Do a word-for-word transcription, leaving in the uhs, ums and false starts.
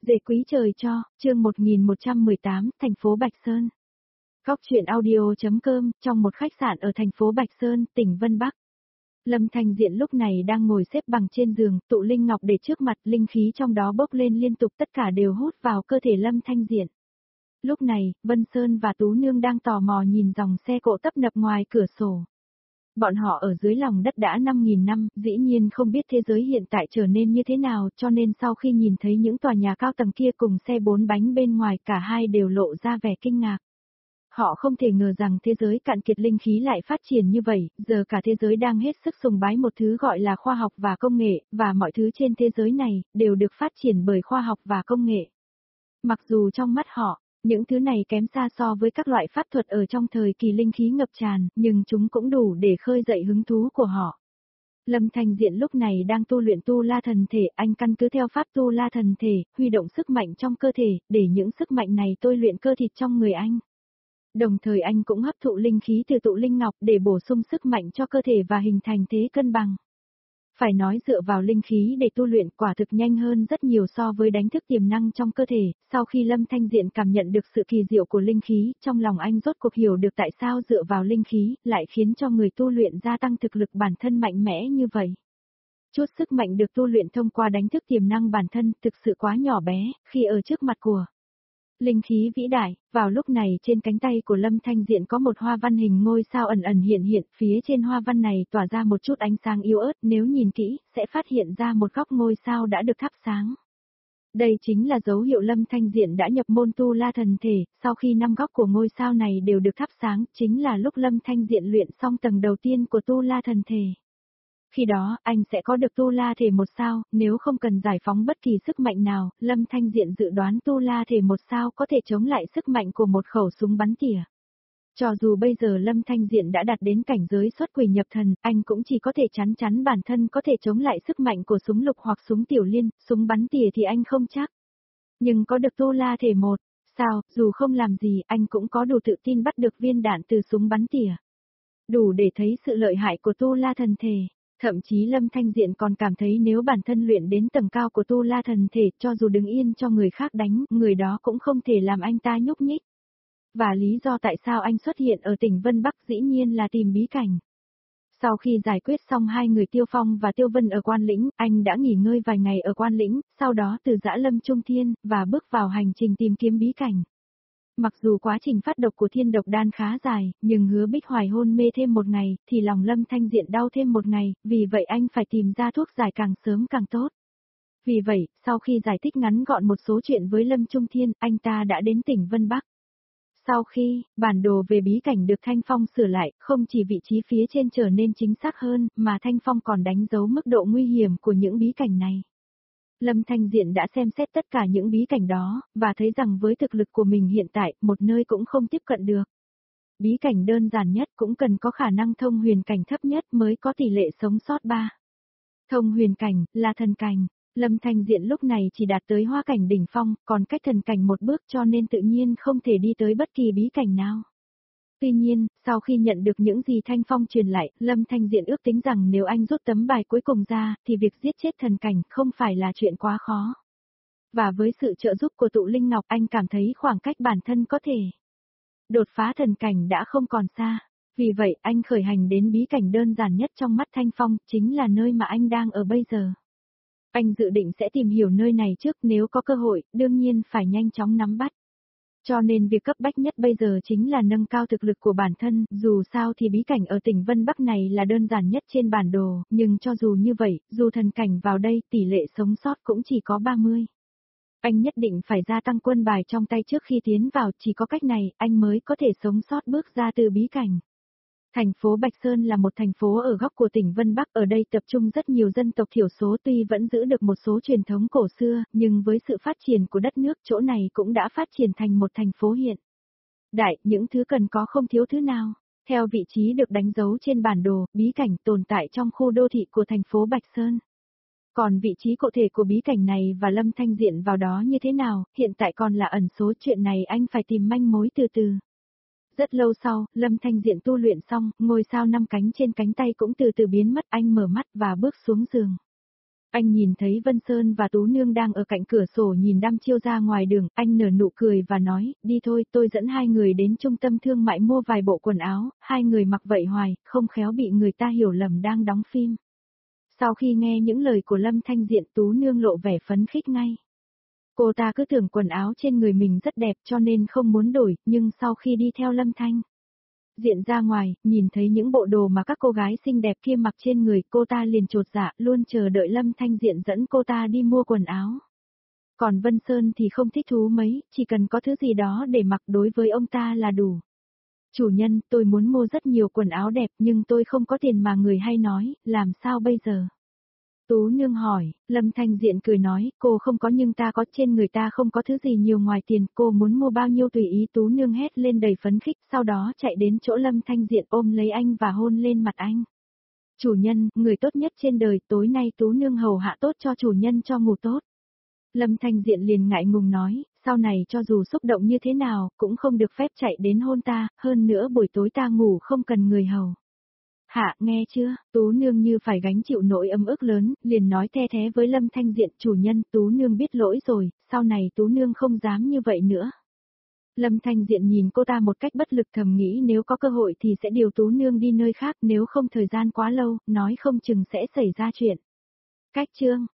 Dễ quý trời cho, chương một nghìn một trăm mười tám, thành phố Bạch Sơn. Góc truyện audio.com, trong một khách sạn ở thành phố Bạch Sơn, tỉnh Vân Bắc. Lâm Thanh Diện lúc này đang ngồi xếp bằng trên giường, tụ linh ngọc để trước mặt, linh khí trong đó bốc lên liên tục, tất cả đều hút vào cơ thể Lâm Thanh Diện. Lúc này, Vân Sơn và Tú Nương đang tò mò nhìn dòng xe cộ tấp nập ngoài cửa sổ. Bọn họ ở dưới lòng đất đã năm nghìn năm, dĩ nhiên không biết thế giới hiện tại trở nên như thế nào, cho nên sau khi nhìn thấy những tòa nhà cao tầng kia cùng xe bốn bánh bên ngoài, cả hai đều lộ ra vẻ kinh ngạc. Họ không thể ngờ rằng thế giới cạn kiệt linh khí lại phát triển như vậy, giờ cả thế giới đang hết sức sùng bái một thứ gọi là khoa học và công nghệ, và mọi thứ trên thế giới này, đều được phát triển bởi khoa học và công nghệ. Mặc dù trong mắt họ, những thứ này kém xa so với các loại pháp thuật ở trong thời kỳ linh khí ngập tràn, nhưng chúng cũng đủ để khơi dậy hứng thú của họ. Lâm Thanh Diện lúc này đang tu luyện tu la thần thể, anh căn cứ theo pháp tu la thần thể, huy động sức mạnh trong cơ thể, để những sức mạnh này tôi luyện cơ thịt trong người anh. Đồng thời anh cũng hấp thụ linh khí từ tụ linh ngọc để bổ sung sức mạnh cho cơ thể và hình thành thế cân bằng. Phải nói dựa vào linh khí để tu luyện quả thực nhanh hơn rất nhiều so với đánh thức tiềm năng trong cơ thể. Sau khi Lâm Thanh Diện cảm nhận được sự kỳ diệu của linh khí, trong lòng anh rốt cuộc hiểu được tại sao dựa vào linh khí lại khiến cho người tu luyện gia tăng thực lực bản thân mạnh mẽ như vậy. Chút sức mạnh được tu luyện thông qua đánh thức tiềm năng bản thân thực sự quá nhỏ bé khi ở trước mặt của linh khí vĩ đại. Vào lúc này trên cánh tay của Lâm Thanh Diện có một hoa văn hình ngôi sao ẩn ẩn hiện hiện, phía trên hoa văn này tỏa ra một chút ánh sáng yếu ớt, nếu nhìn kỹ, sẽ phát hiện ra một góc ngôi sao đã được thắp sáng. Đây chính là dấu hiệu Lâm Thanh Diện đã nhập môn tu la thần thể, sau khi năm góc của ngôi sao này đều được thắp sáng, chính là lúc Lâm Thanh Diện luyện xong tầng đầu tiên của tu la thần thể. Khi đó, anh sẽ có được tu la thể một sao, nếu không cần giải phóng bất kỳ sức mạnh nào, Lâm Thanh Diện dự đoán tu la thể một sao có thể chống lại sức mạnh của một khẩu súng bắn tỉa. Cho dù bây giờ Lâm Thanh Diện đã đạt đến cảnh giới xuất quỷ nhập thần, anh cũng chỉ có thể chắn chắn bản thân có thể chống lại sức mạnh của súng lục hoặc súng tiểu liên, súng bắn tỉa thì anh không chắc. Nhưng có được tu la thể một sao, dù không làm gì, anh cũng có đủ tự tin bắt được viên đạn từ súng bắn tỉa. Đủ để thấy sự lợi hại của tu la thần thể. Thậm chí Lâm Thanh Diện còn cảm thấy nếu bản thân luyện đến tầng cao của tu la thần thể, cho dù đứng yên cho người khác đánh, người đó cũng không thể làm anh ta nhúc nhích. Và lý do tại sao anh xuất hiện ở tỉnh Vân Bắc dĩ nhiên là tìm bí cảnh. Sau khi giải quyết xong hai người Tiêu Phong và Tiêu Vân ở Quan Lĩnh, anh đã nghỉ ngơi vài ngày ở Quan Lĩnh, sau đó từ giã Lâm Trung Thiên, và bước vào hành trình tìm kiếm bí cảnh. Mặc dù quá trình phát độc của thiên độc đan khá dài, nhưng Hứa Bích Hoài hôn mê thêm một ngày, thì lòng Lâm Thanh Diện đau thêm một ngày, vì vậy anh phải tìm ra thuốc giải càng sớm càng tốt. Vì vậy, sau khi giải thích ngắn gọn một số chuyện với Lâm Trung Thiên, anh ta đã đến tỉnh Vân Bắc. Sau khi, bản đồ về bí cảnh được Thanh Phong sửa lại, không chỉ vị trí phía trên trở nên chính xác hơn, mà Thanh Phong còn đánh dấu mức độ nguy hiểm của những bí cảnh này. Lâm Thanh Diện đã xem xét tất cả những bí cảnh đó, và thấy rằng với thực lực của mình hiện tại, một nơi cũng không tiếp cận được. Bí cảnh đơn giản nhất cũng cần có khả năng thông huyền cảnh thấp nhất mới có tỷ lệ sống sót ba. Thông huyền cảnh, là thần cảnh. Lâm Thanh Diện lúc này chỉ đạt tới hoa cảnh đỉnh phong, còn cách thần cảnh một bước cho nên tự nhiên không thể đi tới bất kỳ bí cảnh nào. Tuy nhiên, sau khi nhận được những gì Thanh Phong truyền lại, Lâm Thanh Diện ước tính rằng nếu anh rút tấm bài cuối cùng ra, thì việc giết chết thần cảnh không phải là chuyện quá khó. Và với sự trợ giúp của tụ linh ngọc, anh cảm thấy khoảng cách bản thân có thể đột phá thần cảnh đã không còn xa. Vì vậy, anh khởi hành đến bí cảnh đơn giản nhất trong mắt Thanh Phong, chính là nơi mà anh đang ở bây giờ. Anh dự định sẽ tìm hiểu nơi này trước, nếu có cơ hội, đương nhiên phải nhanh chóng nắm bắt. Cho nên việc cấp bách nhất bây giờ chính là nâng cao thực lực của bản thân, dù sao thì bí cảnh ở tỉnh Vân Bắc này là đơn giản nhất trên bản đồ, nhưng cho dù như vậy, dù thần cảnh vào đây, tỷ lệ sống sót cũng chỉ có ba mươi. Anh nhất định phải gia tăng quân bài trong tay trước khi tiến vào, chỉ có cách này, anh mới có thể sống sót bước ra từ bí cảnh. Thành phố Bạch Sơn là một thành phố ở góc của tỉnh Vân Bắc, ở đây tập trung rất nhiều dân tộc thiểu số, tuy vẫn giữ được một số truyền thống cổ xưa, nhưng với sự phát triển của đất nước, chỗ này cũng đã phát triển thành một thành phố hiện đại, những thứ cần có không thiếu thứ nào. Theo vị trí được đánh dấu trên bản đồ, bí cảnh tồn tại trong khu đô thị của thành phố Bạch Sơn. Còn vị trí cụ thể của bí cảnh này và Lâm Thanh Diện vào đó như thế nào, hiện tại còn là ẩn số, chuyện này anh phải tìm manh mối từ từ. Rất lâu sau, Lâm Thanh Diện tu luyện xong, ngôi sao năm cánh trên cánh tay cũng từ từ biến mất, anh mở mắt và bước xuống giường. Anh nhìn thấy Vân Sơn và Tú Nương đang ở cạnh cửa sổ nhìn đăm chiêu ra ngoài đường, anh nở nụ cười và nói, đi thôi, tôi dẫn hai người đến trung tâm thương mại mua vài bộ quần áo, hai người mặc vậy hoài, không khéo bị người ta hiểu lầm đang đóng phim. Sau khi nghe những lời của Lâm Thanh Diện, Tú Nương lộ vẻ phấn khích ngay. Cô ta cứ tưởng quần áo trên người mình rất đẹp cho nên không muốn đổi, nhưng sau khi đi theo Lâm Thanh Diện ra ngoài, nhìn thấy những bộ đồ mà các cô gái xinh đẹp kia mặc trên người, cô ta liền chột dạ, luôn chờ đợi Lâm Thanh Diện dẫn cô ta đi mua quần áo. Còn Vân Sơn thì không thích thú mấy, chỉ cần có thứ gì đó để mặc đối với ông ta là đủ. Chủ nhân, tôi muốn mua rất nhiều quần áo đẹp nhưng tôi không có tiền mà người hay nói, làm sao bây giờ? Tú Nương hỏi, Lâm Thanh Diện cười nói, cô không có nhưng ta có, trên người ta không có thứ gì nhiều ngoài tiền, cô muốn mua bao nhiêu tùy ý. Tú Nương hét lên đầy phấn khích, sau đó chạy đến chỗ Lâm Thanh Diện ôm lấy anh và hôn lên mặt anh. Chủ nhân, người tốt nhất trên đời, tối nay Tú Nương hầu hạ tốt cho chủ nhân cho ngủ tốt. Lâm Thanh Diện liền ngại ngùng nói, sau này cho dù xúc động như thế nào, cũng không được phép chạy đến hôn ta, hơn nữa buổi tối ta ngủ không cần người hầu. Hạ, nghe chưa, Tú Nương như phải gánh chịu nỗi ấm ức lớn, liền nói the thế với Lâm Thanh Diện, chủ nhân, Tú Nương biết lỗi rồi, sau này Tú Nương không dám như vậy nữa. Lâm Thanh Diện nhìn cô ta một cách bất lực, thầm nghĩ nếu có cơ hội thì sẽ điều Tú Nương đi nơi khác, nếu không thời gian quá lâu, nói không chừng sẽ xảy ra chuyện. Cách chương